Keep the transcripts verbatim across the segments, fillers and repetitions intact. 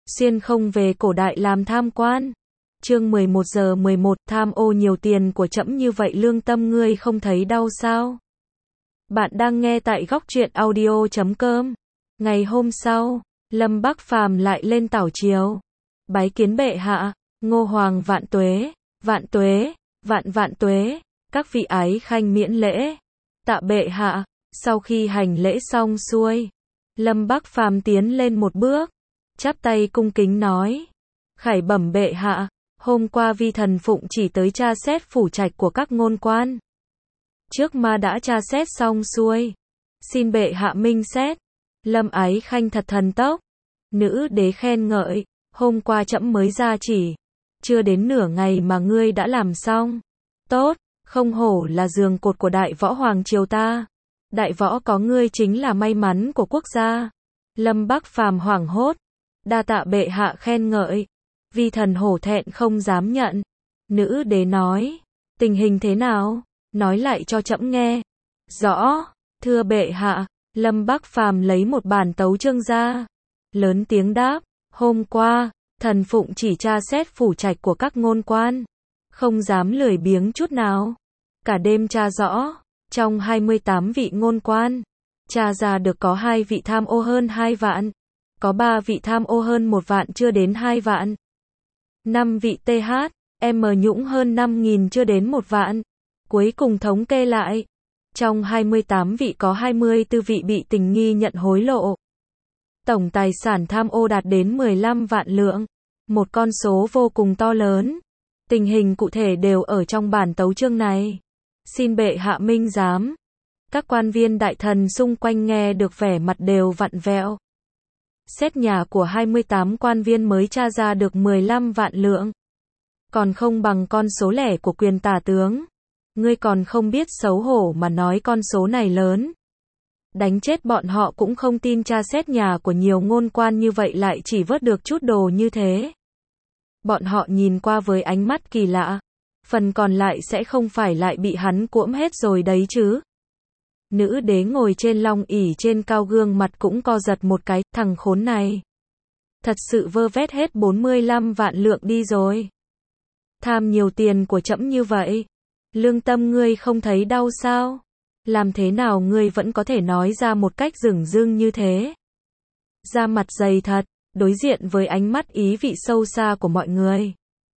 xuyên không về cổ đại làm tham quan. Chương mười một giờ mười một, tham ô nhiều tiền của trẫm như vậy lương tâm ngươi không thấy đau sao? Bạn đang nghe tại góc truyện audio chấm com. Ngày hôm sau, Lâm Bắc Phàm lại lên tảo triều. Bái kiến bệ hạ, Ngô Hoàng vạn tuế, vạn tuế, vạn vạn tuế, các vị ái khanh miễn lễ. Tạ bệ hạ. Sau khi hành lễ xong xuôi, Lâm Bắc Phàm tiến lên một bước, chắp tay cung kính nói: Khải bẩm bệ hạ, hôm qua vi thần phụng chỉ tới tra xét phủ trạch của các ngôn quan. Trước ma đã tra xét xong xuôi, xin bệ hạ minh xét. Lâm ái khanh thật thần tốc. Nữ đế khen ngợi, hôm qua trẫm mới ra chỉ, chưa đến nửa ngày mà ngươi đã làm xong. Tốt, không hổ là giường cột của đại võ hoàng triều ta. Đại võ có ngươi chính là may mắn của quốc gia. Lâm Bắc Phàm hoảng hốt, đa tạ bệ hạ khen ngợi, vi thần hổ thẹn không dám nhận. Nữ đế nói, tình hình thế nào, nói lại cho trẫm nghe. Rõ, thưa bệ hạ. Lâm Bắc Phàm lấy một bản tấu chương ra, lớn tiếng đáp, hôm qua, thần phụng chỉ tra xét phủ trạch của các ngôn quan, không dám lười biếng chút nào. Cả đêm tra rõ, trong hai mươi tám vị ngôn quan, tra ra được có hai vị tham ô hơn hai vạn, có ba vị tham ô hơn một vạn chưa đến hai vạn, năm vị tê hát, em nhũng hơn năm nghìn chưa đến một vạn. Cuối cùng thống kê lại, trong hai mươi tám vị có hai mươi tư vị bị tình nghi nhận hối lộ. Tổng tài sản tham ô đạt đến mười lăm vạn lượng, một con số vô cùng to lớn. Tình hình cụ thể đều ở trong bản tấu chương này. Xin bệ hạ minh giám. Các quan viên đại thần xung quanh nghe được vẻ mặt đều vặn vẹo. Xét nhà của hai mươi tám quan viên mới tra ra được mười lăm vạn lượng. Còn không bằng con số lẻ của quyền tả tướng. Ngươi còn không biết xấu hổ mà nói con số này lớn. Đánh chết bọn họ cũng không tin tra xét nhà của nhiều ngôn quan như vậy lại chỉ vớt được chút đồ như thế. Bọn họ nhìn qua với ánh mắt kỳ lạ. Phần còn lại sẽ không phải lại bị hắn cuỗm hết rồi đấy chứ. Nữ đế ngồi trên long ỷ trên cao gương mặt cũng co giật một cái, thằng khốn này. Thật sự vơ vét hết bốn mươi lăm vạn lượng đi rồi. Tham nhiều tiền của trẫm như vậy. Lương tâm ngươi không thấy đau sao? Làm thế nào ngươi vẫn có thể nói ra một cách dửng dưng như thế? Da mặt dày thật, đối diện với ánh mắt ý vị sâu xa của mọi người.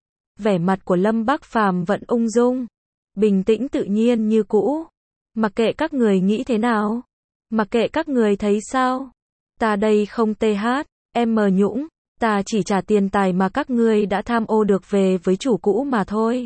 Vẻ mặt của Lâm Bắc Phàm vẫn ung dung, bình tĩnh tự nhiên như cũ. Mặc kệ các người nghĩ thế nào, mặc kệ các người thấy sao, ta đây không tê hát, em nhũng, ta chỉ trả tiền tài mà các ngươi đã tham ô được về với chủ cũ mà thôi.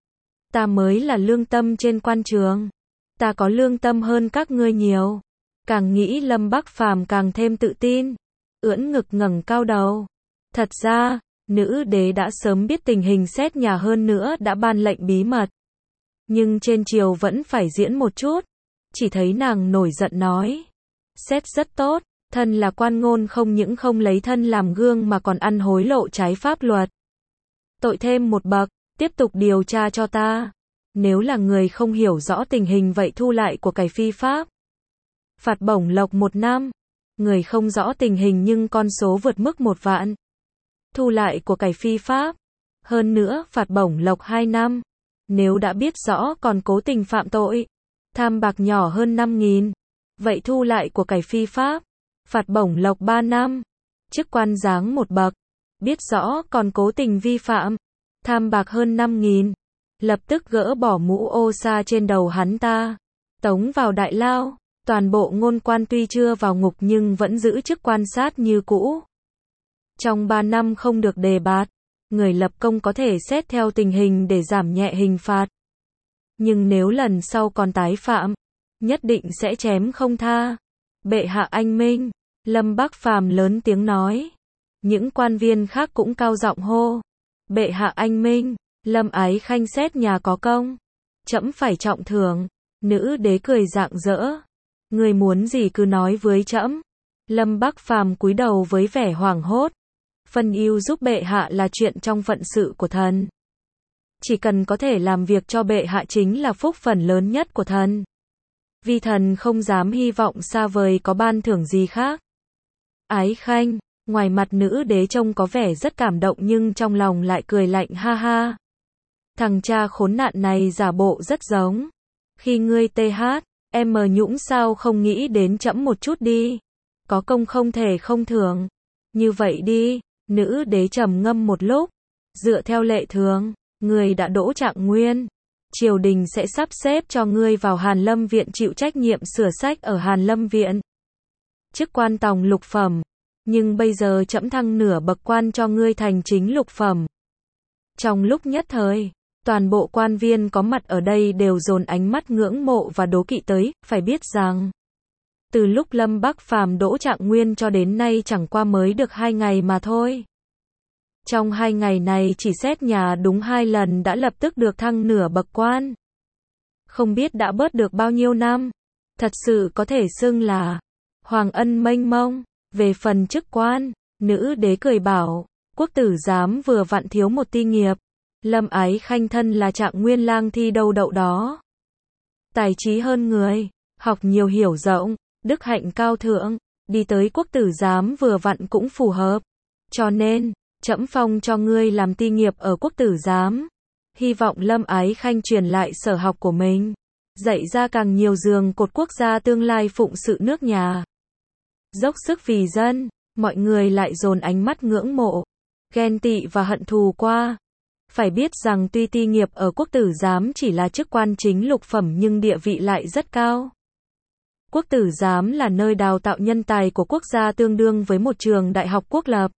Ta mới là lương tâm trên quan trường. Ta có lương tâm hơn các ngươi nhiều. Càng nghĩ Lâm Bắc Phàm càng thêm tự tin, ưỡn ngực ngẩng cao đầu. Thật ra, nữ đế đã sớm biết tình hình xét nhà hơn nữa đã ban lệnh bí mật. Nhưng trên triều vẫn phải diễn một chút. Chỉ thấy nàng nổi giận nói. Xét rất tốt, thân là quan ngôn không những không lấy thân làm gương mà còn ăn hối lộ trái pháp luật. Tội thêm một bậc, tiếp tục điều tra cho ta. Nếu là người không hiểu rõ tình hình vậy thu lại của cải phi pháp. Phạt bổng lộc một năm. Người không rõ tình hình nhưng con số vượt mức một vạn. Thu lại của cải phi pháp. Hơn nữa phạt bổng lộc hai năm. Nếu đã biết rõ còn cố tình phạm tội. Tham bạc nhỏ hơn năm nghìn. Vậy thu lại của cải phi pháp. Phạt bổng lộc ba năm. Chức quan giáng một bậc. Biết rõ còn cố tình vi phạm. Tham bạc hơn năm nghìn. Lập tức gỡ bỏ mũ ô sa trên đầu hắn ta. Tống vào đại lao. Toàn bộ ngôn quan tuy chưa vào ngục nhưng vẫn giữ chức quan sát như cũ. Trong ba năm không được đề bạt. Người lập công có thể xét theo tình hình để giảm nhẹ hình phạt. Nhưng nếu lần sau còn tái phạm, nhất định sẽ chém không tha. Bệ hạ anh minh. Lâm Bắc Phàm lớn tiếng nói. Những quan viên khác cũng cao giọng hô. Bệ hạ anh minh. Lâm ái khanh xét nhà có công. Trẫm phải trọng thưởng. Nữ đế cười rạng rỡ. Người muốn gì cứ nói với trẫm. Lâm Bắc Phàm cúi đầu với vẻ hoảng hốt. Phân ưu giúp bệ hạ là chuyện trong phận sự của thần. Chỉ cần có thể làm việc cho bệ hạ chính là phúc phần lớn nhất của thần. Vi thần không dám hy vọng xa vời có ban thưởng gì khác. Ái khanh, Ngoài mặt nữ đế trông có vẻ rất cảm động nhưng trong lòng lại cười lạnh ha ha. Thằng cha khốn nạn này giả bộ rất giống. Khi ngươi tê hát, em mờ Nhũng sao không nghĩ đến trẫm một chút đi. Có công không thể không thưởng. Như vậy đi, nữ đế trầm ngâm một lúc. Dựa theo lệ thường, ngươi đã đỗ trạng nguyên. Triều đình sẽ sắp xếp cho ngươi vào Hàn Lâm Viện chịu trách nhiệm sửa sách ở Hàn Lâm Viện. Chức quan tòng lục phẩm. Nhưng bây giờ trẫm thăng nửa bậc quan cho ngươi thành chính lục phẩm. Trong lúc nhất thời, toàn bộ quan viên có mặt ở đây đều dồn ánh mắt ngưỡng mộ và đố kỵ tới, phải biết rằng từ lúc Lâm Bắc Phàm đỗ trạng nguyên cho đến nay chẳng qua mới được hai ngày mà thôi. Trong hai ngày này chỉ xét nhà đúng hai lần đã lập tức được thăng nửa bậc quan. Không biết đã bớt được bao nhiêu năm. Thật sự có thể xưng là hoàng ân mênh mông. Về phần chức quan, nữ đế cười bảo, quốc tử giám vừa vặn thiếu một ti nghiệp. Lâm Ái Khanh thân là trạng nguyên lang thi đâu đậu đó. Tài trí hơn người, học nhiều hiểu rộng, đức hạnh cao thượng, đi tới quốc tử giám vừa vặn cũng phù hợp. Cho nên, trẫm phong cho ngươi làm ti nghiệp ở quốc tử giám. Hy vọng Lâm Ái Khanh truyền lại sở học của mình, dạy ra càng nhiều giường cột quốc gia tương lai phụng sự nước nhà. Dốc sức vì dân, mọi người lại dồn ánh mắt ngưỡng mộ, ghen tị và hận thù qua. Phải biết rằng tuy ti nghiệp ở quốc tử giám chỉ là chức quan chính lục phẩm nhưng địa vị lại rất cao. Quốc tử giám là nơi đào tạo nhân tài của quốc gia tương đương với một trường đại học quốc lập.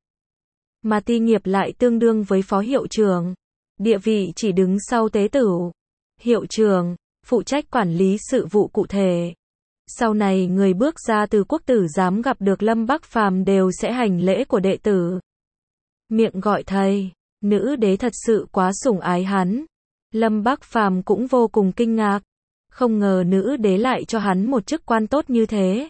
Mà ti nghiệp lại tương đương với phó hiệu trưởng. Địa vị chỉ đứng sau tế tửu. Hiệu trưởng, phụ trách quản lý sự vụ cụ thể. Sau này người bước ra từ quốc tử giám gặp được Lâm Bắc Phàm đều sẽ hành lễ của đệ tử. Miệng gọi thầy, nữ đế thật sự quá sủng ái hắn. Lâm Bắc Phàm cũng vô cùng kinh ngạc. Không ngờ nữ đế lại cho hắn một chức quan tốt như thế.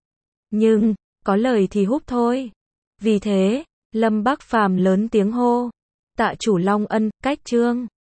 Nhưng, có lời thì húp thôi. Vì thế, Lâm Bắc Phàm lớn tiếng hô. Tạ chủ Long Ân, cách chương.